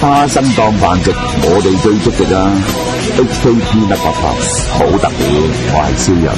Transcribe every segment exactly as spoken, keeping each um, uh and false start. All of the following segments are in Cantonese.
花生當飯食，我哋最積極啊 ！H K T 一百八好特別，我係超人。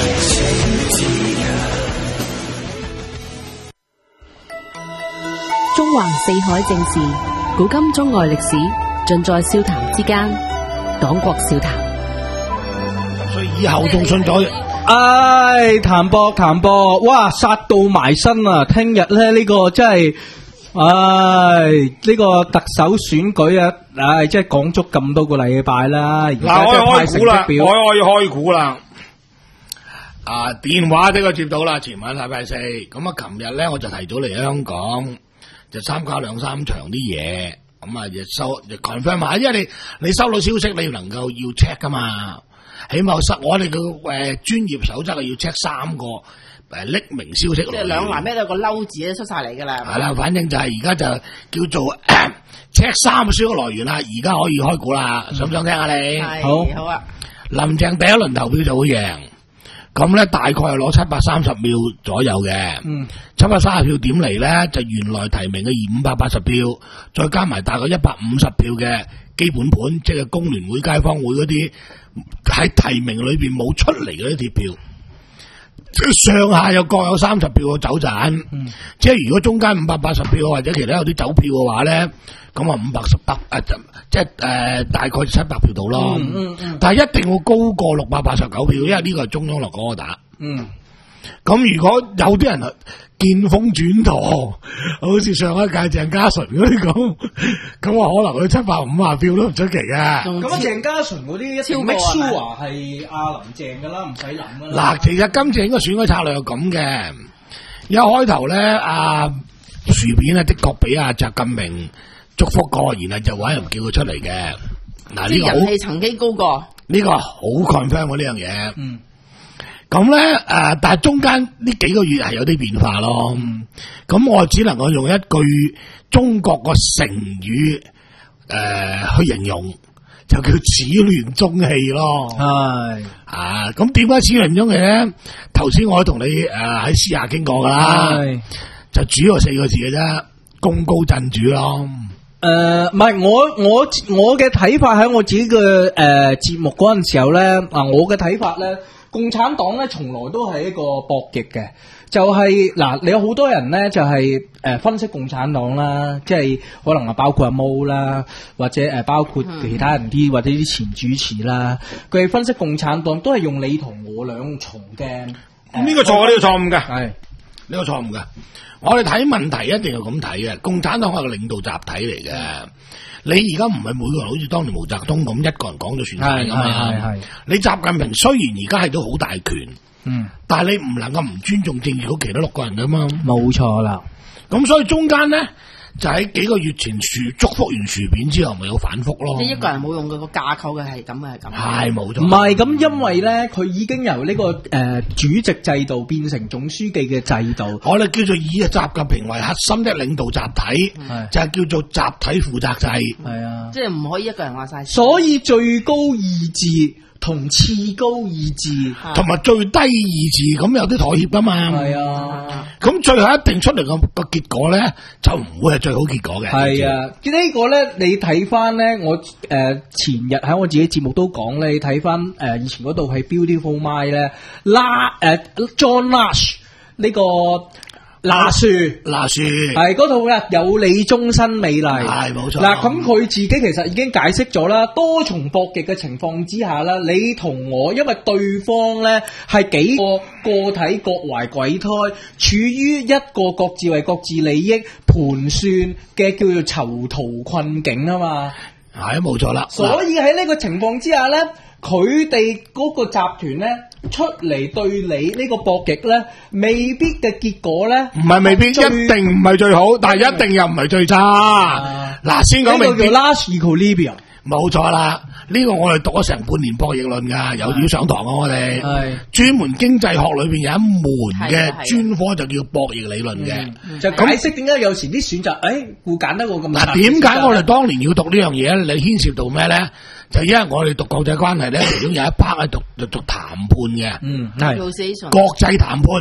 中環四海正事，古今中外歷史，盡在笑談之間。黨國笑談， 所以以後仲信咗。 唉，譚博譚博，哇，殺到埋身啊！聽日咧呢個真係，唉，呢個特首選舉啊，唉，即係講足咁多個禮拜啦。而家即係派成績表， 我可以開估啦。啊，電話呢個接到啦，前晚禮拜四，咁啊，琴日咧我就提早嚟香港，就參加兩三場啲嘢，咁啊，就收就 confirm 下，因為你你收到消息，你能夠要 check 噶嘛。起碼失我哋嘅誒專業守則係要 check 三個誒匿名消息， 即係兩欄咩都有個嬲字咧出晒嚟噶啦。 係啦，反正就係而家就叫做 check 三個消息來源啦。而家可以開估啦，想唔想聽下你？ 好好啊。林鄭第一輪投票就會贏，咁咧大概係攞七百三十秒左右嘅。嗯，七百三十票點嚟咧？就原來提名嘅二五百八十票，再加埋大概一百五十票嘅基本盤，即係工聯會、街坊會嗰啲。喺提名裏邊冇出嚟嗰啲鐵票，上下又各有三十票嘅走盞，嗯、即係如果中間五百八十票或者其他有啲走票嘅話咧，咁啊五百十百誒，即係誒、呃、大概七百票到咯。嗯嗯嗯、但係一定會高過六百八十九票，因為呢個係中央落嗰個打。嗯，咁如果有啲人見風轉舵，好似上一屆鄭家純嗰啲咁，咁啊可能佢七百五十票都唔出奇嘅。 咁啊，鄭家純嗰啲一定 make sure 係阿林鄭噶啦，唔使諗啦。 嗱，其實今次應該選舉策略係咁嘅，一開頭咧，阿薯片咧的確俾阿習近平祝福過，然後就揾人叫佢出嚟嘅。嗱，呢個人氣曾經高過， 呢個好 confirm 喎呢樣嘢。嗯。咁咧，誒、呃，但係中間呢幾個月係有啲變化咯。咁、嗯、我只能夠用一句中國個成語誒、呃、去形容，就叫始亂終棄咯。係啊，咁點解始亂終棄咧？頭先我同你誒喺私下傾過噶啦，就主要四個字嘅啫，功高震主咯。 誒，唔係我我我嘅睇法喺我自己嘅誒節目嗰陣時候咧，啊，我嘅睇法咧。共產黨咧，從來都係一個博弈嘅，就係、是、嗱，你有好多人咧，就係、是、誒、呃、分析共產黨啦，即係可能啊包括阿毛啦，或者誒、呃、包括其他人啲或者啲前主持啦，佢哋分析共產黨都係用你同我兩重嘅，呢、 呃、個錯，呢個錯誤嘅， 係呢個錯誤嘅。我哋睇問題一定係咁睇嘅，共產黨係個領導集體嚟嘅。你而家唔係每個人好似當年毛澤東咁一個人講咗算晒噶嘛？係係你習近平雖然而家係都好大權，嗯，但係你唔能夠唔尊重政治局其他六個人噶嘛？冇錯啦。咁所以中間咧就喺幾個月前樹祝福完薯片之後，咪有反覆咯。 即係一個人冇用嘅個架構嘅係咁嘅係咁。 係冇錯。 唔係咁，因為咧佢已經由呢、這個誒、呃、主席制度變成總書記嘅制度。 我哋叫做以習近平為核心的領導集體， 嗯、 就係叫做集體負責制。 係啊， 即係唔可以一個人話晒。 所以最高意志同次高意志同埋最低意志咁有啲妥協噶嘛。係啊，咁最後一定出嚟個個結果咧，就唔會係最好結果嘅。 係啊，這個、呢個咧你睇翻咧，我誒、呃、前日喺我自己節目都講咧，你睇翻誒以前嗰度係 Beautiful Mind 咧，拉誒 John Nash 呢個拿樹拿樹係嗰套啦，有你終身美麗係冇錯。嗱，咁佢自己其實已經解釋咗啦，多重博弈嘅情況之下啦，你同我因為對方咧係幾個個體各懷鬼胎，處於一個各自為各自利益盤算嘅叫做囚徒困境啊嘛， 係冇錯啦。 所以喺呢個情況之下咧，佢哋嗰個集團咧出嚟對你呢個博弈咧，未必嘅結果咧， 唔係未必，一定唔係最好，但係一定又唔係最差。嗱、啊，先講明呢個叫 last equilibrium， 冇錯啦。呢、這個我哋讀咗成半年博弈論噶，有要上堂啊！我哋係專門經濟學裏邊有一門嘅專科就叫博弈理論嘅、嗯， 就解釋點解有時啲選擇誒會揀得過咁。 嗱，點解我哋當年要讀呢樣嘢咧？你牽涉到咩咧？就因為我哋讀國際關係咧，其中有一 part 係讀就讀談判嘅，嗯，係國際談判。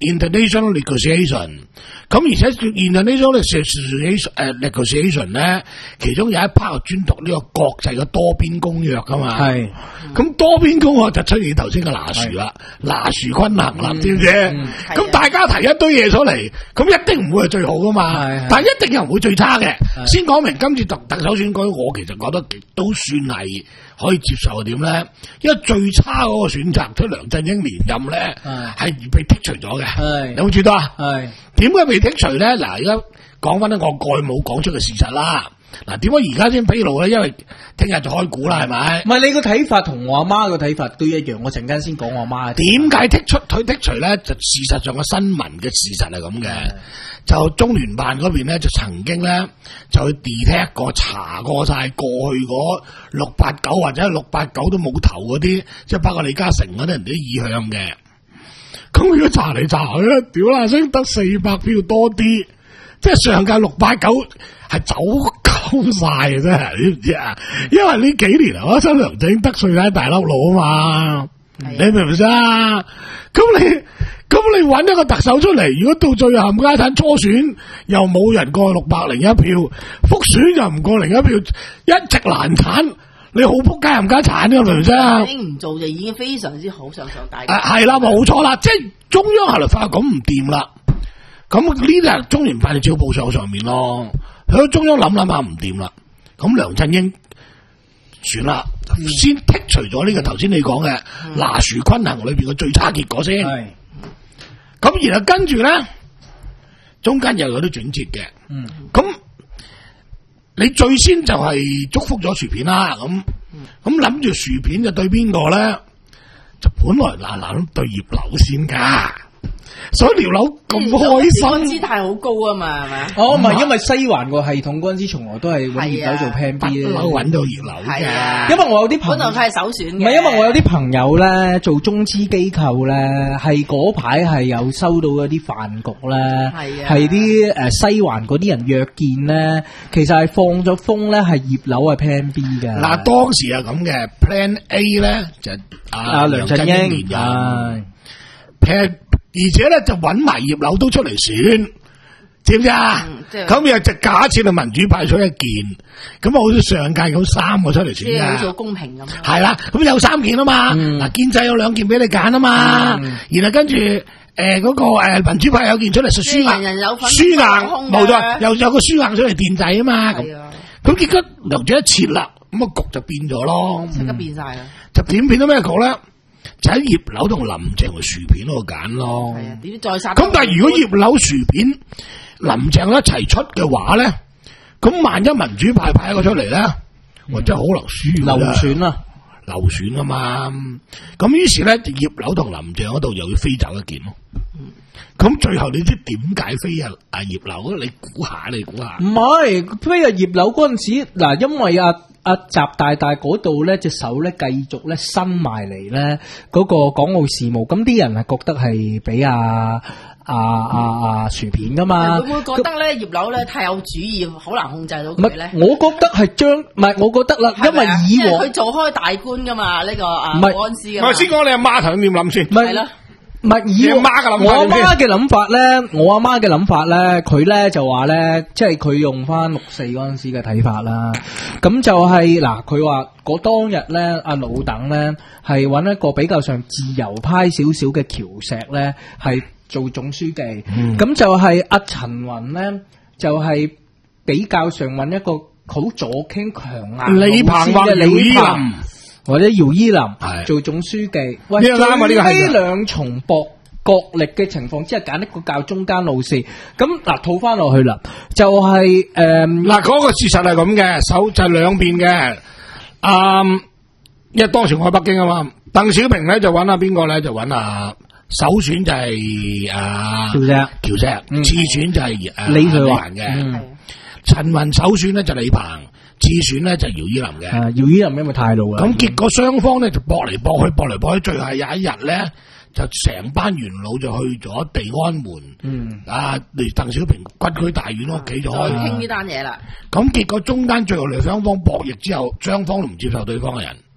international negotiation。咁而且 international negotiation 誒 negotiation 咧，其中有一 part 專讀呢個國際嘅多邊公約噶嘛。 係。 咁多邊公約就出現頭先嘅拿殊啦，拿殊均衡啦，知唔知？咁大家提一堆嘢出嚟，咁一定唔會係最好噶嘛，但係一定又唔會最差嘅。先講明今次特特首選舉，我其實覺得都算係可以接受嘅點咧，因為最差嗰個選擇出梁振英連任咧，係被剔除咗嘅。有冇注意到啊？係點解被剔除咧？嗱，而家講翻咧，我過去冇講出嘅事實啦。嗱，點解而家先披露咧？因為聽日就開估啦，係咪？ 唔係你個睇法同我阿媽個睇法都一樣，我陣間先講我阿媽。 點解剔出佢剔除咧？就事實上嘅新聞嘅事實係咁嘅，就中聯辦嗰邊咧就曾經咧就去 detect 過查過晒過去嗰六八九或者六八九都冇投嗰啲，即係包括李嘉誠嗰啲人哋啲意向嘅。咁如果查嚟查去咧，屌啦，先得四百票多啲，即係上屆六八九係走鳩晒嘅真係，你知唔知啊？因為呢幾年啊，我覺得梁振英得罪喺大粒佬啊嘛，你明唔明啊？咁你咁你揾一個特首出嚟，如果到最後冚家鏟初選又冇人過六百零一票，複選又唔過零一票，一直難產，你好仆街冚家鏟嘅，明唔明啊？ 已經唔做就已經非常之好，上上大。 誒係啦，冇錯啦，即係中央係嚟發覺咁唔掂啦，咁呢啲係中聯辦嘅照報上上面咯。喺中央諗諗下唔掂啦，咁梁振英算啦，嗯、先剔除咗呢個頭先你講嘅拿殊均衡裏邊嘅最差結果先。係，咁然後跟住咧，中間又有啲轉折嘅。嗯，咁你最先就係祝福咗薯片啦，咁咁諗住薯片就對邊個咧？就本來嗱嗱咁對葉劉先噶。所以條樓咁開心， 姿態好高啊嘛，係咪？ 哦，唔係，因為西環個系統嗰陣時從來都係揾葉劉做 plan B 咧， 揾到葉劉嘅。 因為我有啲朋友， 本來佢係首選嘅。 唔係，因為我有啲朋友咧做中資機構咧，係嗰排係有收到嗰啲飯局咧，係啲誒西環嗰啲人約見咧，其實係放咗風咧，係葉劉係 plan B 嘅。 嗱，當時係咁嘅 plan A 咧就阿梁振英連任 plan。而且咧就揾埋葉劉都出嚟選，知唔知啊？咁又就假設係民主派出一件，咁啊好似上屆咁三個出嚟選嘅， 即係好做公平咁。 係啦，咁有三件啊嘛，嗱、嗯、建制有兩件俾你揀啊嘛，嗯、然後跟住誒嗰個誒民主派有件出嚟實輸硬， 人人有份輸硬冇錯，又有個輸硬出嚟墊底啊嘛，咁咁結果留住一切啦，咁個局就變咗咯， 即刻變晒啦， 就點變咗咩局咧？就喺葉劉同林鄭同薯片嗰度揀咯。係啊，點再殺？咁但係如果葉劉薯片林鄭一齊出嘅話咧，咁萬一民主派派一個出嚟咧，或者好流輸流選啊， 流選啊嘛。咁於是咧，葉劉同林鄭嗰度又要飛走一件咯。咁最後你知點解飛啊？阿葉劉，你估下，你估下？唔係飛啊葉劉嗰陣時，嗱，因為啊。阿習大大嗰度咧隻手咧繼續咧伸埋嚟咧嗰個港澳事務，咁啲人係覺得係俾阿阿阿阿薯片噶嘛？ 會唔會覺得咧葉劉咧太有主意，好難控制到佢咧？ 我覺得係將唔係，我覺得啦，因為以往佢做開大官噶嘛，呢個啊唔係安師噶。我先講你阿媽頭點諗先， 係咯。 唔係以我阿媽嘅諗法咧，我阿媽嘅諗法咧，佢咧就話咧，即係佢用翻六四嗰陣時嘅睇法啦。咁就係、是、嗱，佢話嗰當日咧，阿老鄧咧係揾一個比較上自由派少少嘅喬石咧，係做總書記。咁、嗯、就係阿陳雲咧，就係、是、比較上揾一個好左傾強硬李鵬或姚依林。 或者姚依林做總書記，喂，呢兩重博角力嘅情況之下，揀一個較中間路線。咁嗱，套翻落去啦，就係誒嗱嗰個事實係咁嘅，手就兩邊嘅。啊、嗯，因為當時我喺北京啊嘛，鄧小平咧就揾下邊個咧就揾啊首選就係啊喬石，喬石、嗯、次選就係誒李瑞環嘅，陳雲首選咧就李鵬。次選咧就姚依林嘅， 姚依林因為太老啦。 咁結果雙方咧就搏嚟搏去，搏嚟搏去，最後有一日咧就成班元老就去咗地安門，嗯，啊，嚟鄧小平軍區大院屋企就開傾呢單嘢啦。 咁結果中間最後嚟雙方博弈之後，雙方都唔接受對方嘅人，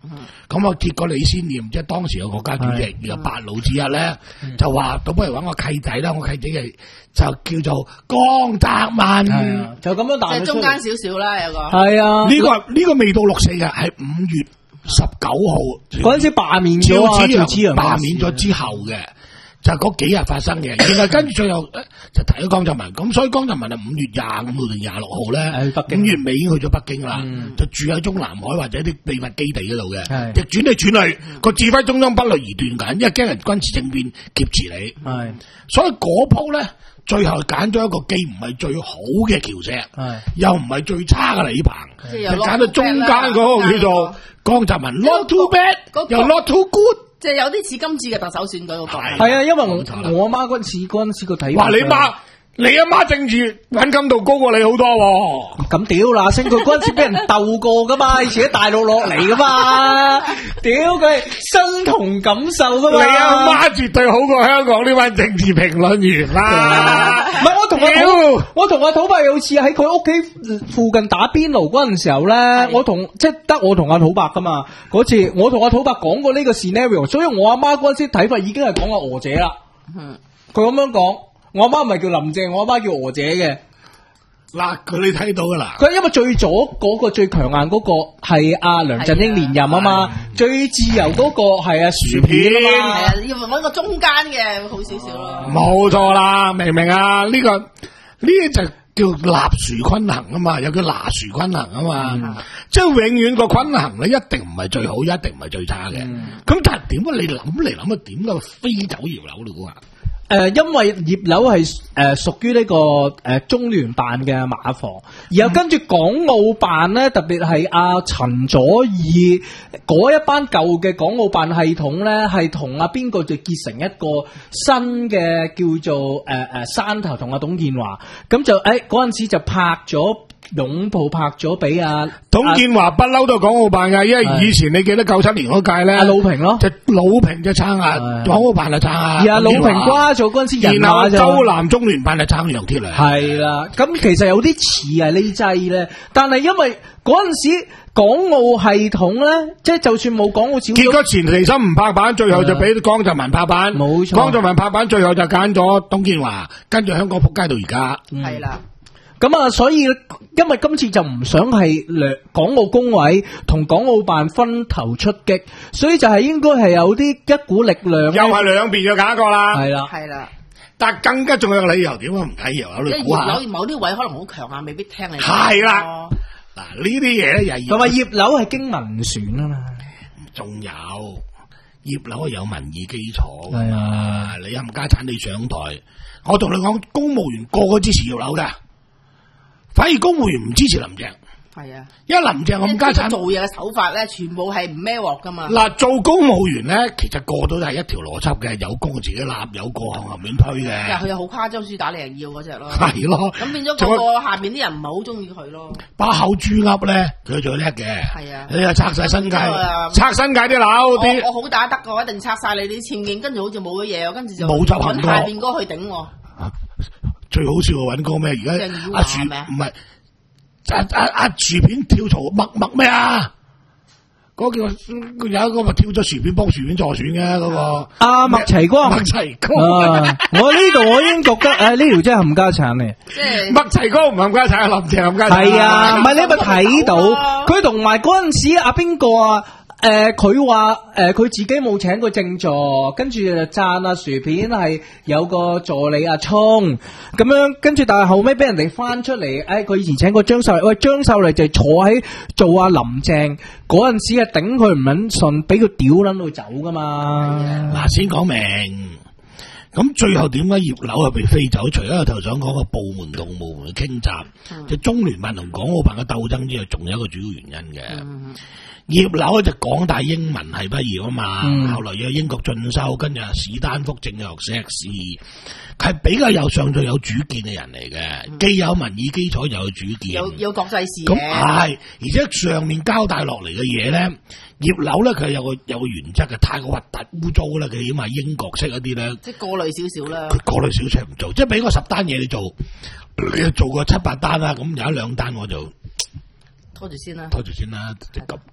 咁啊，結果李先念即係當時嘅國家主席，有八老之一咧，就話倒不如揾個契仔啦，我契仔嘅就叫做江澤民， 就咁樣彈即係中間少少啦，有個係啊， 呢個呢個未到六四嘅，係五月十九號嗰陣時罷免咗啊，趙紫陽罷免咗之後嘅。就嗰幾日發生嘅，然後跟住最後就提咗江澤民，咁所以江澤民係五月廿五號定廿六號咧，五月尾已經去咗北京啦，嗯、就住喺中南海或者啲秘密基地嗰度嘅，亦轉嚟轉去，個指揮中央不勞而斷緊，因為驚人軍事政變劫持你，係，所以嗰鋪咧最後揀咗一個既唔係最好嘅橋石，又唔係最差嘅李鵬，就揀到中間嗰個叫做江澤民 ，not too bad，又 not too good。 即係有啲似今次嘅特首選舉嗰個， 係啊，因為我我阿媽嗰陣時嗰陣時個睇法， 話你媽，你阿媽政治敏感度高過你好多喎。 咁屌嗱聲，佢嗰陣時俾人鬥過噶嘛，以前喺大陸落嚟噶嘛，屌佢身同感受噶嘛。 你阿媽絕對好過香港呢班政治評論員啦。 唔係我同阿土，我同阿土伯有次喺佢屋企附近打邊爐嗰陣時候咧，我同即係得我同阿土伯噶嘛。嗰次我同阿土伯講過呢個 scenario， 所以我阿媽嗰陣時睇法已經係講阿娥姐啦。嗯，佢咁樣講。我阿媽唔係叫林鄭，我阿媽叫娥姐嘅。 嗱，佢你睇到噶啦。 佢因為最左嗰個最強硬嗰個係阿梁振英連任啊嘛，最自由嗰個係阿薯片啊嘛， 係啊，要揾個中間嘅好少少咯。 冇錯啦，明唔明啊？呢、這個呢就叫立殊均衡啊嘛，又叫拿殊均衡啊嘛，嗯、即係永遠個均衡咧，一定唔係最好，一定唔係最差嘅。咁、嗯、但係點解你諗嚟諗去點解飛走葉劉嘞？估下？ 誒、呃，因為葉劉係誒屬於呢個誒、呃、中聯辦嘅馬房，然後跟住港澳辦咧，特別係阿陳佐洱嗰一班舊嘅港澳辦系統咧，係同阿邊個就結成一個新嘅叫做誒誒、呃、山頭同阿董建華，咁就誒嗰陣時就拍咗。擁抱拍咗俾阿董建華不嬲都係港澳辦噶，因為以前你記得九七年嗰屆咧， 阿魯平咯， 就魯平就撐啊，港澳辦就撐啊， 而阿魯平瓜咗嗰陣時人馬就， 然後周南中聯辦就撐楊鐵樑， 係啦，咁其實有啲似係呢劑咧，但係因為嗰陣時港澳系統咧，即係就算冇港澳小組， 結果錢其琛唔拍板，最後就俾江澤民拍板， 冇錯， 江澤民拍板，最後就揀咗董建華，跟住香港仆街到而家， 係啦。 咁啊，所以因為今次就唔想係兩港澳工委同港澳辦分頭出擊，所以就係應該係有啲一股力量， 又係兩邊要揀一個啦， 係啦， 係啦。 但係更加仲有個理由，點解唔睇葉劉？你估下？ 葉劉某啲位可能好強啊，未必聽你。 係啦，嗱呢啲嘢咧又係同埋葉劉係經民選啊嘛， 仲有葉劉係有民意基礎噶嘛？你冚家產你上台，我同你講，公務員個個支持葉劉噶。反而公務員唔支持林鄭， 係啊， 因為林鄭咁家產做嘢嘅手法咧，全部係唔孭鑊噶嘛。 嗱，做公務員咧，其實個都係一條邏輯嘅，有功自己立，有過向後面推嘅。因為佢又好誇張，輸打你人要嗰隻咯。 係咯， 咁變咗個個下邊啲人唔係好中意佢咯。 把口豬噏咧，佢最叻嘅。係啊，你又拆晒新界， 嗯、 拆新界啲樓啲。 我好打得嘅，我一定拆晒你啲僭建，跟住好似冇咗嘢，跟住就冇執行過。 下邊哥去頂我。 最好笑嘅揾個咩？而家阿薯唔係阿阿阿薯片跳槽麥麥咩啊？嗰、那個叫有一個咪跳咗薯片幫薯片助選嘅嗰個阿麥齊光， 麥齊光。 啊、我呢度我已經覺得誒呢條真係冚家產嘅。 即係麥齊光唔係冚家產，林鄭冚家產。 係啊，唔係你咪睇到佢同埋嗰陣時阿邊個啊？誒，佢話誒，佢、呃、自己冇請過正座，跟住就讚阿薯片係有個助理阿聰咁樣，跟住但係後尾俾人哋翻出嚟，誒、哎，佢以前請過張秀麗，喂，張秀麗就坐喺做阿林鄭嗰陣時係頂佢唔撚順，俾佢屌撚到走噶嘛。 嗱，先講明，咁最後點解葉劉係被飛走？除咗我頭想講個部門同部門嘅傾軋，嗯、就中聯辦同港澳辦嘅鬥爭之外，仲有一個主要原因嘅。嗯葉劉就港大英文系畢業啊嘛，嗯、後來又英國進修，跟住史丹福政治學碩士，係比較有上進有主見嘅人嚟嘅，嗯、既有民意基礎又有主見， 有有國際視野。 咁係，而且上面交代落嚟嘅嘢咧，葉劉咧佢有個有個原則嘅，太過核突污糟啦，佢起碼英國式一啲咧， 即係過濾少少啦。 佢過濾少少唔做，即係俾個十單嘢你做，你做個七八單啦，咁有一兩單我就拖住先啦， 拖住先啦，即咁。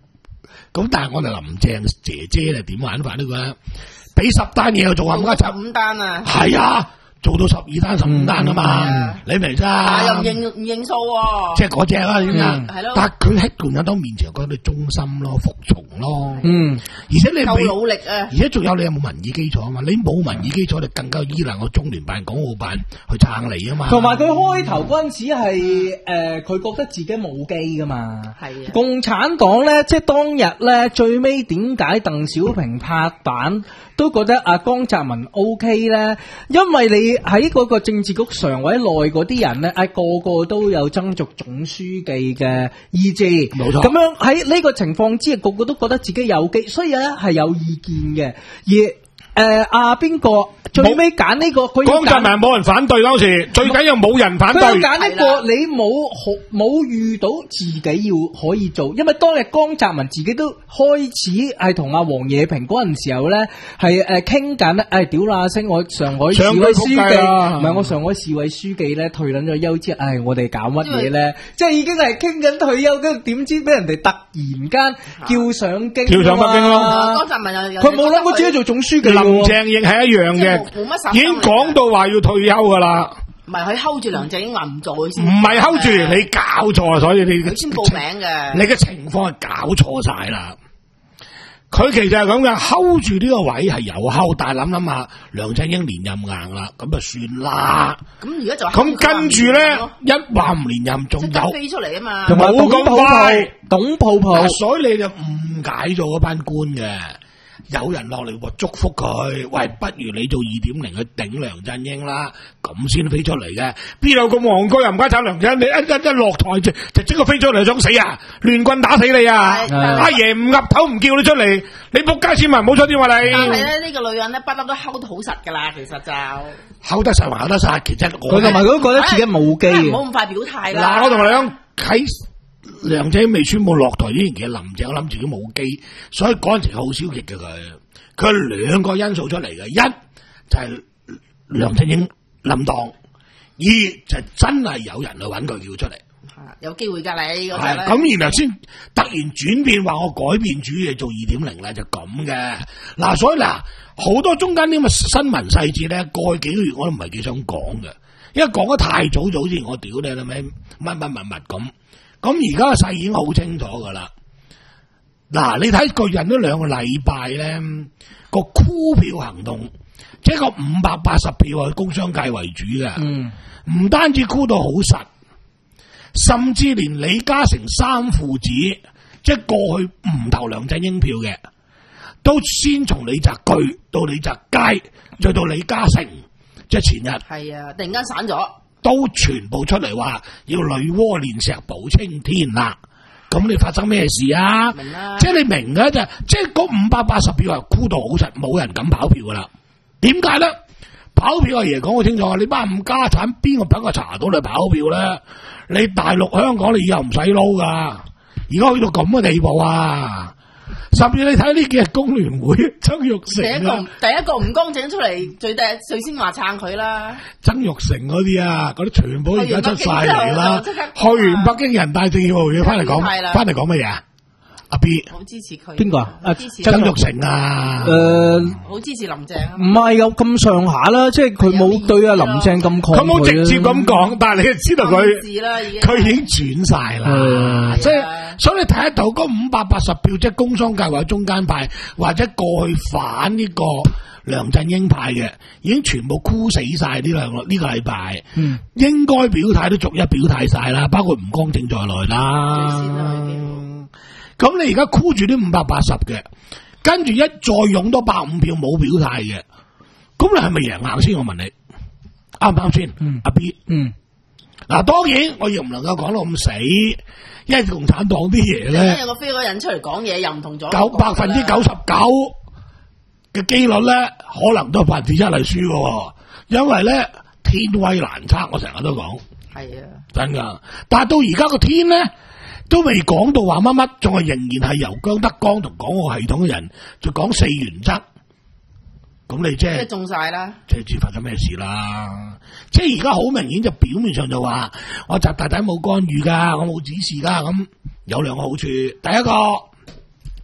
咁但係我哋林鄭姐姐咧點玩法呢個咧？俾十單嘢又做冚家鏟， 五單啊， 係啊，做到十二單、十五單啊嘛，嗯、你明啫？ 但又唔認唔認數喎， 即係嗰隻啦，點解？ 係咯。 但係佢喺共產黨面前覺得你忠心咯、服從咯， 嗯， 而且你夠努力啊， 而且仲有你有冇民意基礎啊嘛？你冇民意基礎，你更加依賴我中聯辦、港澳辦去撐你啊嘛。 同埋佢開頭嗰陣時係誒，佢覺得自己冇機噶嘛。係啊，共產黨咧，即係當日咧最尾點解鄧小平拍板？都覺得阿江澤民 O K 咧，因為你喺嗰個政治局常委內嗰啲人咧，誒個個都有爭逐總書記嘅意志，冇錯。咁樣喺呢個情況之下，個個都覺得自己有機，所以咧係有意見嘅。而誒阿邊個最尾揀呢個？佢江澤民冇人反對當時，最緊要冇人反對。 佢揀呢個，你冇冇遇到自己要可以做，因為當日江澤民自己都開始係同阿黃野平嗰陣時候咧，係誒傾緊咧，誒屌啦聲，我上海市委書記，唔係我上海市委書記咧退撚咗休之後，唉，我哋搞乜嘢咧？即係已經係傾緊退休，跟住點知俾人哋突然間叫上京， 叫上北京咯。 江澤民又佢冇諗過自己做總書記。 林鄭亦係一樣嘅，已經講到話要退休噶啦。 唔係佢 hold 住梁振英話唔做佢先， 唔係 hold 住，你搞錯，所以你佢先報名嘅。 你嘅情況係搞錯晒啦。佢其實係咁嘅 hold 住呢個位係有 hold，但係諗諗下，梁振英連任硬啦，咁就算啦。 咁而家就咁跟住咧，一話唔連任，仲有飛出嚟啊嘛， 冇咁快， 董泡泡， 所以你就誤解咗嗰班官嘅。有人落嚟話祝福佢，喂，不如你做二點零去頂梁振英啦，咁先飛出嚟嘅。邊有咁戇居又唔該炒梁振英？你一一一落台就就即刻飛出嚟想死啊！亂棍打死你啊！阿爺唔岌頭唔叫你出嚟，你仆街市民唔好出啲話你。 但係咧呢個女人咧不嬲都 hold 得好實噶啦，其實就 hold 得實還 hold 得實，其實我佢同埋佢都覺得自己冇機， 唔好咁快表態啦。 嗱，我同你講喺梁振英未宣布落台之前，其實林鄭我諗自己冇機，所以嗰陣時好消極嘅佢。佢兩個因素出嚟嘅，一就係、是、梁振英冧檔，二就係真係有人去揾佢叫出嚟， 有機會㗎你嗰陣咧。咁然後先突然轉變，話我改變主意做二點零啦，就咁嘅。嗱，所以嗱好多中間啲咁嘅新聞細節咧，過去幾個月我都唔係幾想講嘅，因為講得太早早之前我屌你啦咩乜乜乜乜咁。咁而家個勢已經好清楚噶啦。嗱，你睇佢印咗兩個禮拜咧，個箍票行動，即係個五百八十票係工商界為主嘅，嗯，唔單止箍到好實，甚至連李嘉誠三父子，即係過去唔投梁振英票嘅，都先從李澤钜到李澤楷，再到李嘉誠，即係前日， 係啊，突然間散咗。 都全部出嚟話要女媧煉石補青天啦，咁你發生咩事啊？明啦，即係你明嘅就，即係嗰五百八十票係箍到好實，冇人敢跑票噶啦。點解咧？跑票阿爺講好清楚，你班冚家產邊個等我查到你跑票咧？你大陸香港你以後唔使撈噶，而家去到咁嘅地步啊！甚至你睇呢幾日工聯會曾鈺成、啊、第一個第一個吳光正出嚟，最第最先話撐佢啦。 曾鈺成嗰啲啊，嗰啲全部而家出晒嚟啦。去完北京人大政協會議翻嚟講，翻嚟講乜嘢啊？阿 B 好支持佢。 邊個啊？ 啊，支持曾鈺成啊。 誒， 好支持林鄭。 唔係有咁上下啦，即係佢冇對阿林鄭咁抗拒。 佢冇直接咁講，但係你就知道佢，佢已經轉晒啦。即係，所以你睇得到嗰五百八十票，即係工商界或者中間派，或者過去反呢個梁振英派嘅，已經全部箍死晒呢兩個呢個禮拜。嗯，應該表態都逐一表態晒啦，包括吳光正在內啦。咁你而家箍住啲五百八十嘅，跟住一再用多百五票冇表態嘅，咁你係咪贏硬先？我問你，啱唔啱先？嗯，阿 B， 嗯，嗱，當然我亦唔能夠講到咁死，因為共產黨啲嘢咧， 有個飛嗰人出嚟講嘢又唔同咗， 九百分之九十九嘅機率咧，可能都係百分之一係輸嘅，因為咧天威難測，我成日都講，係啊，真噶，但係到而家個天咧。都未講到話乜乜，仲係仍然係由姜德剛同港澳系統嘅人就講四原則，咁你即係即係中晒啦， 即係知發生咩事啦？即係而家好明顯就表面上就話我習大大冇干預噶，我冇指示噶，咁有兩個好處。第一個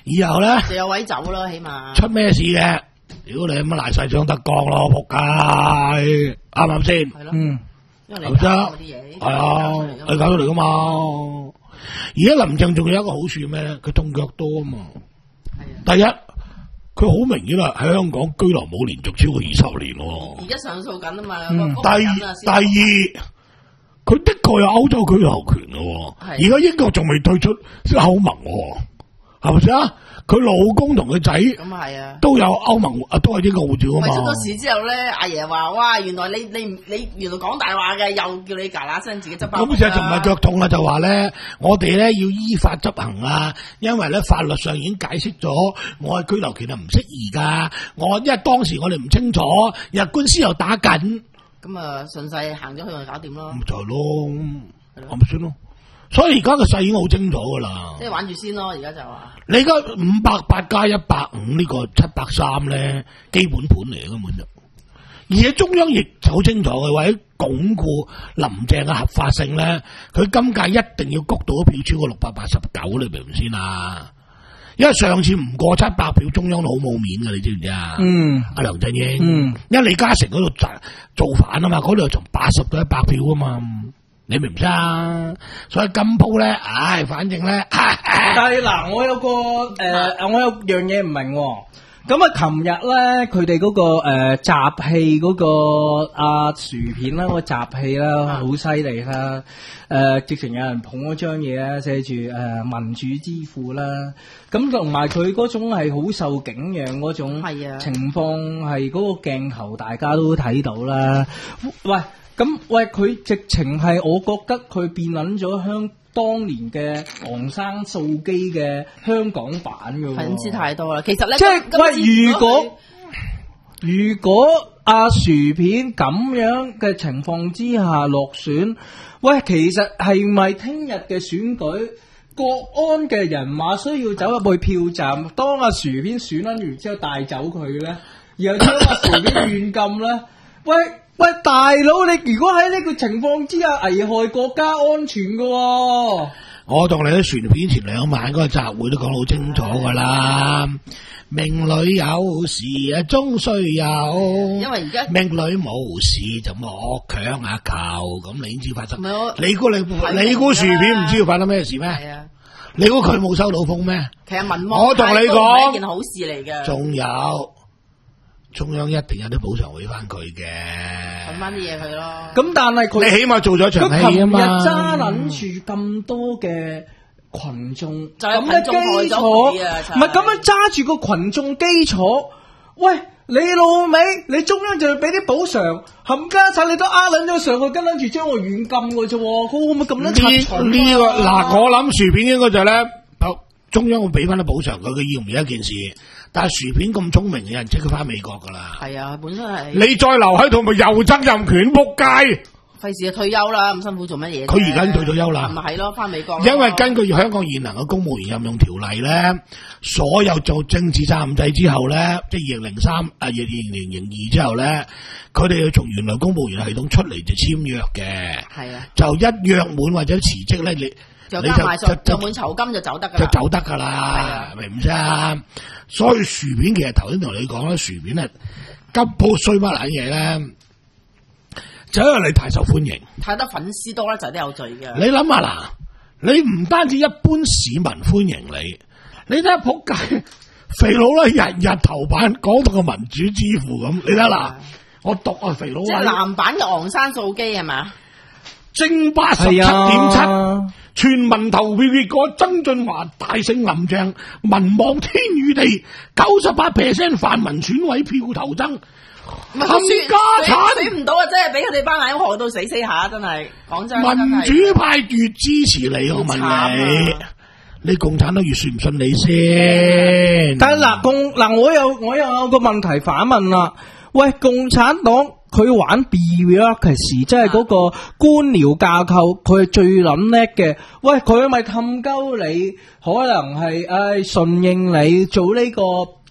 以後咧就有位走啦，起碼出咩事嘅？如果你咁賴晒張德江咯，仆街，啱唔啱先？ 係咯， 嗯， 因為你搞嗰啲嘢， 係啊，你搞出嚟噶嘛？而家林鄭仲有一個好處咩咧？佢動腳多啊嘛。 係啊。 第一，佢好明顯啦，喺香港居留冇連續超過二十年喎。 而家上訴緊啊嘛。 嗯、第二，第二。佢的確有歐洲居留權嘅，而家英國仲未退出歐盟，係咪先啊？佢老公同佢仔咁係啊， 都有歐盟啊，都係英國護照啊嘛。 咪出咗事之後咧，阿爺話：哇，原來你你你原來講大話嘅，又叫你㗎嗱聲自己執包。 咁就唔係腳痛啦，就話咧，我哋咧要依法執行啊，因為咧法律上已經解釋咗，我嘅居留權係唔適宜噶。我因為當時我哋唔清楚，日官司又打緊。 咁啊，順勢行咗去咪搞掂咯。 咁就係咯，係咪先咯？所以而家個勢已經好清楚噶啦。 即係玩住先咯，而家就話。 你而家五百八加一百五呢個七百三咧，基本盤嚟嘅根本就。而且中央亦好清楚嘅，為咗鞏固林鄭嘅合法性咧，佢今屆一定要谷到一票超過六百八十九，你明唔明先啊？因為上次唔過七百票，中央都好冇面㗎，你知唔知啊？嗯，阿梁振英，嗯，因為李嘉誠嗰度造造反啊嘛，嗰度從八十到一百票啊嘛，你明唔明啊？所以今鋪咧，唉，反正咧，但係嗱，我有個誒、呃，我有樣嘢唔明、哦。咁啊，琴日咧，佢哋嗰個誒集氣嗰個阿、啊、薯片啦，個集氣啦，好犀利啦！誒、呃，直情有人捧嗰張嘢咧，寫住誒民主之父啦。咁同埋佢嗰種係好受景仰嗰種情況，係嗰個鏡頭大家都睇到啦。喂，咁喂，佢直情係，我覺得佢變撚咗香。當年嘅昂山素姬嘅香港版嘅， 粉絲太多啦。其實咧， 即係喂，如果如果阿薯片咁樣嘅情況之下落選，喂，其實係咪聽日嘅選舉國安嘅人馬需要走入去票站，當阿薯片選完之後帶走佢咧，然後將阿薯片軟禁咧？喂！喂，大佬，你如果喺呢個情況之下危害國家安全嘅、哦， 我同你喺船片前兩晚嗰個集會都講得好清楚噶啦。命裏有時啊，終須有。因為而家命裏無事就莫強啊求，咁你知發生。你估你你估薯片唔知要發生咩事咩？係啊。你估佢冇收到風咩？ 其實民望我同你講， 係一件好事嚟嘅。 仲有。中央一定有啲補償會翻佢嘅， 揾翻啲嘢佢咯。 咁但係佢， 你起碼做咗場戲啊嘛。 佢琴日揸撚住咁多嘅群眾，咁嘅基礎，唔係咁樣揸住個群眾基礎。喂，你老味，你中央就要俾啲補償，冚家產你都呃撚咗上去，跟撚住將我軟禁嘅啫。佢會唔會咁樣拆場？ 呢呢個嗱，我諗薯片應該就係咧，中央會俾翻啲補償佢，佢要唔要一件事？但係薯片咁聰明嘅人，即刻翻美國噶啦。係啊，本身係你再留喺度，咪又爭任權仆街。費事退休啦，咁辛苦做乜嘢？佢而家退咗休啦。咪係咯，翻美國。因為根據香港現行嘅公務員任用條例咧，所有做政治責任制之後咧，即係二零零三啊，二零零零二之後咧，佢哋要從原來公務員系統出嚟就簽約嘅。係啊，就一約滿或者辭職咧，你。就加埋數，就滿酬金就走得噶啦，就走得噶啦，明唔明啊？所以薯片其實頭先同你講咧，薯片係急鋪衰乜撚嘢咧，就因為你太受歡迎，太得粉絲多咧就係啲有罪嘅。你諗下嗱，你唔單止一般市民歡迎你，你睇下仆街肥佬咧，日日頭版講到個民主之父咁，你睇下嗱，我讀啊肥佬，即係男版嘅昂山素姬係咪？正八十七點七。全民投票結果，曾俊華大勝林鄭，民望天與地，九十八 percent 泛民選委票投增，冚家產選唔到啊！真係俾佢哋班奶餓到死死下，真係講真。民主派越支持你，我問你，你共產黨越信唔信你先？ 但係嗱，共嗱，我又我又有個問題反問啦，喂，共產黨。佢玩 bureaucracy，即係嗰個官僚架構，佢係最諗叻嘅。喂，佢咪氹鳩你，可能係誒順應你做呢個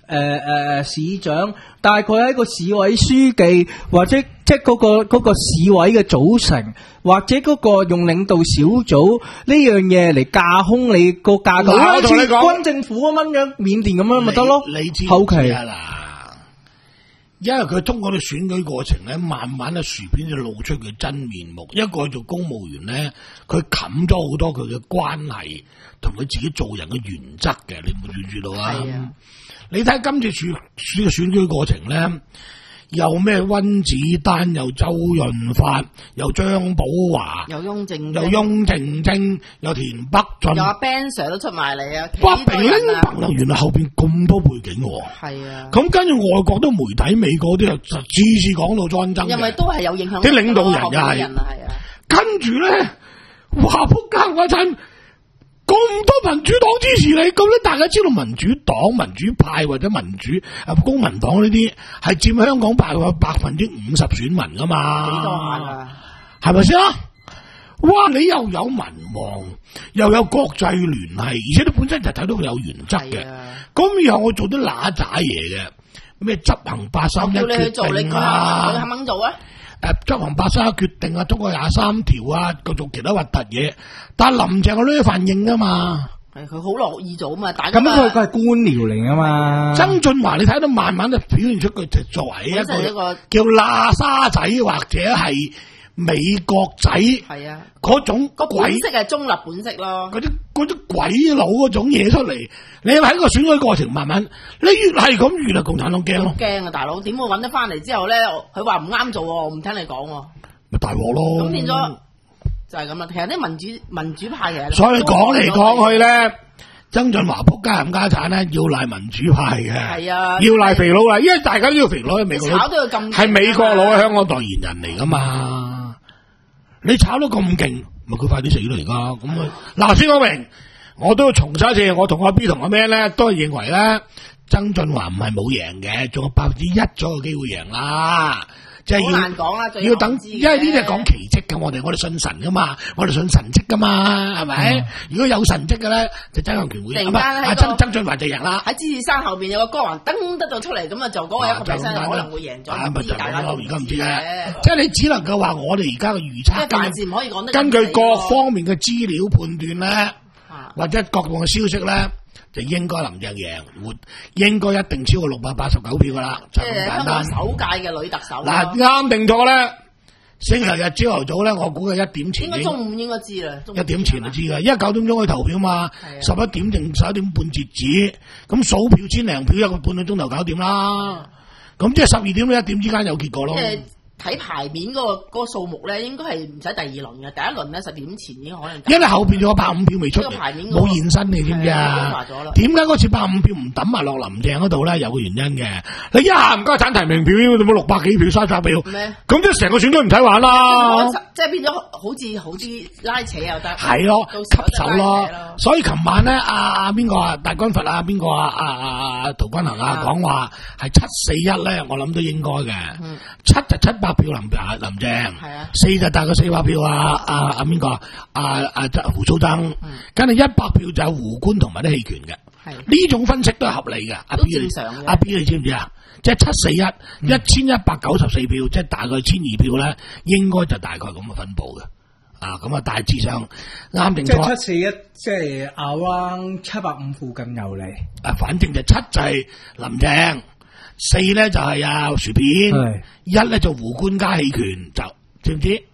誒誒市長，大概係一個市委書記或者即係嗰個嗰個市委嘅組成，或者嗰個用領導小組呢樣嘢嚟架空你個架構，好似軍政府咁樣，緬甸咁樣咪得咯。 你知後期啊嗱。因為佢通過啲選舉過程咧，慢慢咧薯片就露出佢真面目。一個做公務員咧，佢冚咗好多佢嘅關係同佢自己做人嘅原則嘅，你冇注意到啊？係啊！你睇今次選選嘅選舉過程咧，有咩温子丹，有周潤發，有張寶華， 有翁靜， 有翁靜晶，有田北俊， 有阿 Ben Sir 都出埋嚟啊！ 哇！平平白原來後邊咁多背景喎。係啊。咁跟住外國啲媒體，美國啲又次次講到戰爭嘅， 因為都係有影響。 啲領導人又係。 係啊。跟住咧，話仆街嗰陣。咁多民主黨支持你，咁咧大家知道民主黨、民主派或者民主啊公民黨呢啲係佔香港大概百分之五十選民噶嘛？幾多啊？係咪先啊？哇！你又有民望，又有國際聯繫，而且你本身就睇到佢有原則嘅。咁以後我做啲乸渣嘢嘅，咩執行八三一決定啊？ 你肯唔肯做啊？ 誒，執行八三一決定啊，通過廿三條啊，各做其他核突嘢，但係林鄭我呢份應噶嘛， 係佢好樂意做啊嘛，大家咁佢佢係官僚嚟噶嘛。 曾俊華你睇到慢慢就表現出佢作為一個，一個叫喇沙仔或者係美國仔，係啊，嗰種個本色係中立本色咯， 嗰啲嗰啲鬼佬嗰種嘢出嚟，你喺個選舉過程慢慢，你越係咁越係共產黨驚咯， 驚啊大佬，點會揾得翻嚟之後咧？佢話唔啱做，我唔聽你講， 咪大鑊咯。 咁變咗就係咁啦。其實啲民主民主派嘅， 所以講嚟講去咧，曾俊華仆街冚家產咧，要賴民主派嘅，係啊，要賴肥佬啦，因為大家都要肥佬喺美國佬，係美國佬喺香港代言人嚟噶嘛。你炒到咁勁，咪佢快啲死咯而家咁啊！嗱，先講明，我都要重申一次，我同阿 B 同阿 Man 咧都係認為咧，曾俊華唔係冇贏嘅，仲有百分之一咗嘅機會贏啦。即係要難講啦，要等，因為呢啲係講奇蹟噶，我哋我哋信神噶嘛，我哋信神蹟噶嘛，係咪？嗯、如果有神蹟嘅咧，就曾蔭權會贏，阿曾曾俊華就贏啦。喺獅子山後邊有個光環燈得到出嚟，咁啊就嗰個一個 percent 可能會贏咗。 啊，咪就係咯，而家唔知嘅，即係你只能夠話我哋而家嘅預測， 根據唔可以講得根據各方面嘅資料判斷咧，啊、或者各項嘅消息咧。就應該林鄭贏，會應該一定超過六百八十九票噶啦，就咁簡單。 首屆嘅女特首。 嗱，啱定錯咧？星期日朝頭早咧，我估計一點前。 應該中午應該知啦。 一點前就知噶，因為九點鐘去投票嘛，十一點定十一點半截止，咁數票千零票一個半個鐘頭搞掂啦。咁即係十二點到一點之間有結果咯。 睇牌面嗰、那個嗰、那個數目咧，應該係唔使第二輪嘅，第一輪咧十點前已經可能。因為後邊仲有百五票未出嚟，冇現身你知唔知啊？點解嗰次百五票唔抌埋落林鄭嗰度咧？有個原因嘅。你一下唔該揀提名票，你冇六百幾票、三百票，咁即係成個選舉唔使玩啦。即係變咗好似好啲拉扯又得。係咯，吸手咯。所以琴晚咧，阿阿邊個啊，大軍閥啊，邊個啊，阿阿阿陶君行啊，講話係七四一咧，我諗都應該嘅。嗯、七就七百票林啊林鄭，四就大概四百票啊啊啊邊個啊啊胡蘇登，跟住一百票就有胡官同埋啲棄權嘅，呢種分析都係合理嘅。阿 B 你阿 B 你知唔知啊？即係七四一一千一百九十四票，即係大概千二票咧，應該就大概咁嘅分佈嘅。啊，咁啊大致上啱定錯。即係七四一，即係 around 七百五附近有嚟。 啊，反正就七就係林鄭。四咧就係啊薯片，一咧就胡官加棄權，就知唔知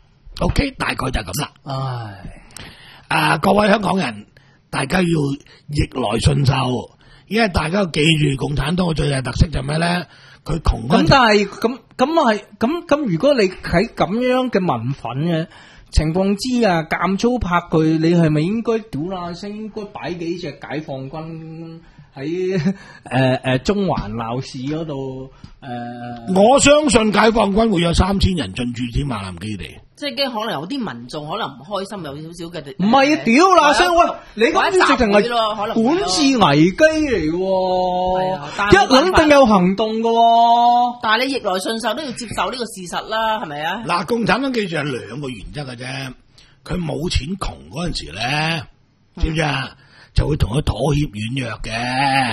？OK， 大概就係咁啦。唉，啊各位香港人，大家要逆來順受，因為大家要記住共產黨嘅最大特色就係咩咧？佢窮。咁但係咁咁係咁咁，如果你喺咁樣嘅民憤嘅情況之下，監粗拍佢，你係咪應該屌啦聲？應該擺幾隻解放軍？喺誒誒中環鬧市嗰度誒， 我相信解放軍會有三千人進駐添馬林基地， 即係驚可能有啲民眾可能唔開心，有少少嘅。 唔係啊，屌嗱聲喂，你咁直情係管治危機嚟嘅，一諗定有行動嘅。 但係你逆來順受都要接受呢個事實啦，係咪啊？ 嗱，共產黨記住係兩個原則嘅啫，佢冇錢窮嗰陣時咧，知唔知啊？就會同佢妥協軟弱嘅，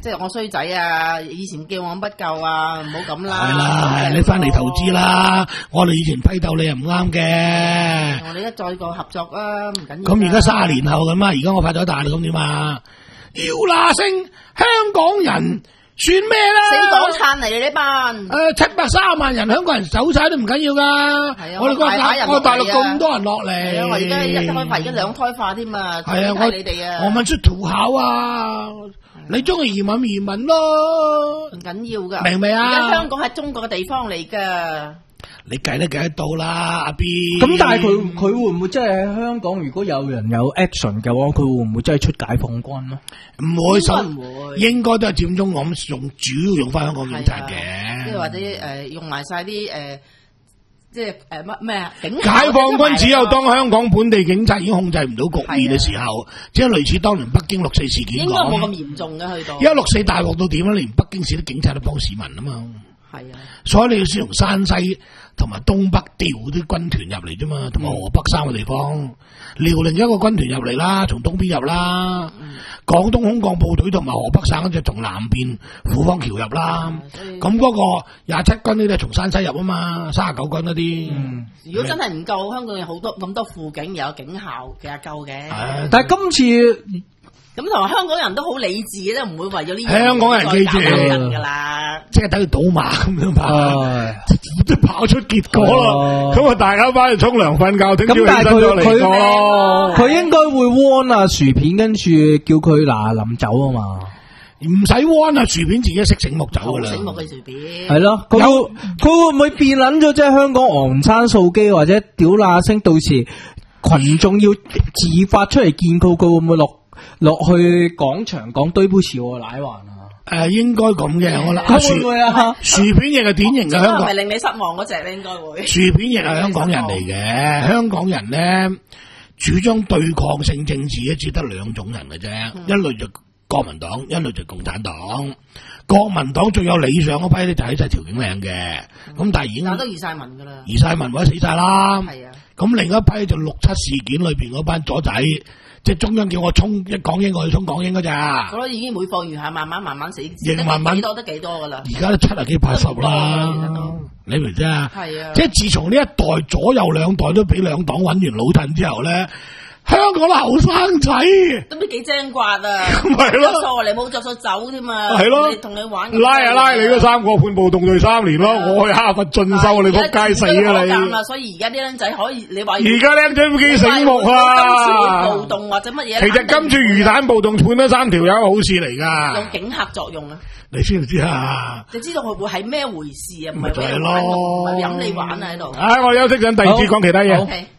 即係我衰仔啊！以前叫我不夠啊，唔好咁啦。 係啦，你翻嚟投資啦！我哋以前批鬥你又唔啱嘅。 我哋一再個合作啊，唔緊要。 咁而家卅年後咁啊，而家我發咗大，咁點啊？要嗱聲香港人算咩啦？ 死港燦嚟嘅呢班。 誒，七百三十萬人香港人走晒都唔緊要噶。係啊，我哋個大我大陸咁多人落嚟。 我而家一胎化，而家兩胎化添啊！ 係啊，我你哋啊， 我問出土考啊！你中意移民移民咯， 唔緊要噶， 明唔明啊？ 而家香港係中國嘅地方嚟噶， 你計都計得到啦，阿 B。 咁但係佢佢會唔會真係喺香港？如果有人有 action 嘅話，佢會唔會真係出解放軍咧？ 唔會，應該應該都係佔中咁用，主要用翻香港警察嘅， 即係或者誒、呃、用埋晒啲誒。即係誒乜咩啊？解放軍只有當香港本地警察已經控制唔到局面嘅時候，即係類似當年北京六四事件講， 應該冇咁嚴重嘅去到。 而家六四大鑊到點咧？連北京市啲警察都幫市民啊嘛。係啊，所以你要先從山西同埋東北調啲軍團入嚟啫嘛，同埋河北三個地方，遼寧一個軍團入嚟啦，從東邊入啦，廣、嗯、東空降部隊同埋河北省就從南邊虎坊橋入啦。咁嗰、嗯、個廿七軍呢，都係從山西入啊嘛，三十九軍嗰啲。嗯， 如果真係唔夠，香港有好多咁多輔警，又有警校，其實夠嘅。 但係今次。 咁同埋香港人都好理智嘅，都唔會為咗呢啲香港人記住噶啦， 即係等於賭馬咁樣跑，即係跑出結果咯。咁啊，大家翻去沖涼瞓覺，聽朝起身再嚟過咯。 佢應該會 warn 啊薯片，跟住叫佢嗱臨走啊嘛。 唔使 warn 啊薯片，自己識醒目走噶啦。 醒目嘅薯片係咯，佢會佢會唔會變捻咗？即係香港昂山素基或者屌乸聲，到時群眾要自發出嚟見佢，佢會唔會落？落去廣場講堆杯潮喎，奶環啊！ 誒，應該咁嘅，我諗。 會唔會啊？ 薯片亦係典型嘅香港， 係咪令你失望嗰隻咧？應該會。薯片亦係香港人嚟嘅，香港人咧主張對抗性政治咧，只得兩種人嘅啫，嗯、一類就國民黨，一類就共產黨。國民黨最有理想嗰批咧，就喺晒條景嶺嘅，咁、嗯、但係已經都移晒民噶啦， 移晒民或者死晒啦。係啊，咁另一批就六七事件裏邊嗰班左仔。即係中央叫我衝一港英，我去衝港英噶咋？ 我覺得已經每況愈下，慢慢慢慢死， 亦慢慢幾多得幾多噶啦。 而家都七啊幾八十啦，你明唔明啊？係啊！即係自從呢一代左右兩代都俾兩黨搵完老襯之後咧，香港啲後生仔都都幾精刮啊！ 咁係咯， 錯你冇着數走添嘛？ 係咯， 同你玩拉啊拉你嗰三個判暴動罪三年咯，我去哈佛進修你仆街死啊你！ 所以而家啲僆仔可以你話而家僆仔幾醒目啊！ 暴動或者乜嘢？ 其實今次魚蛋暴動判咗三條友好事嚟噶， 有警嚇作用啊！ 你知唔知啊？ 你知道佢會係咩回事啊？唔係就係咯， 唔係飲你玩啊喺度。 唉，我休息陣，第二次講其他嘢。 OK。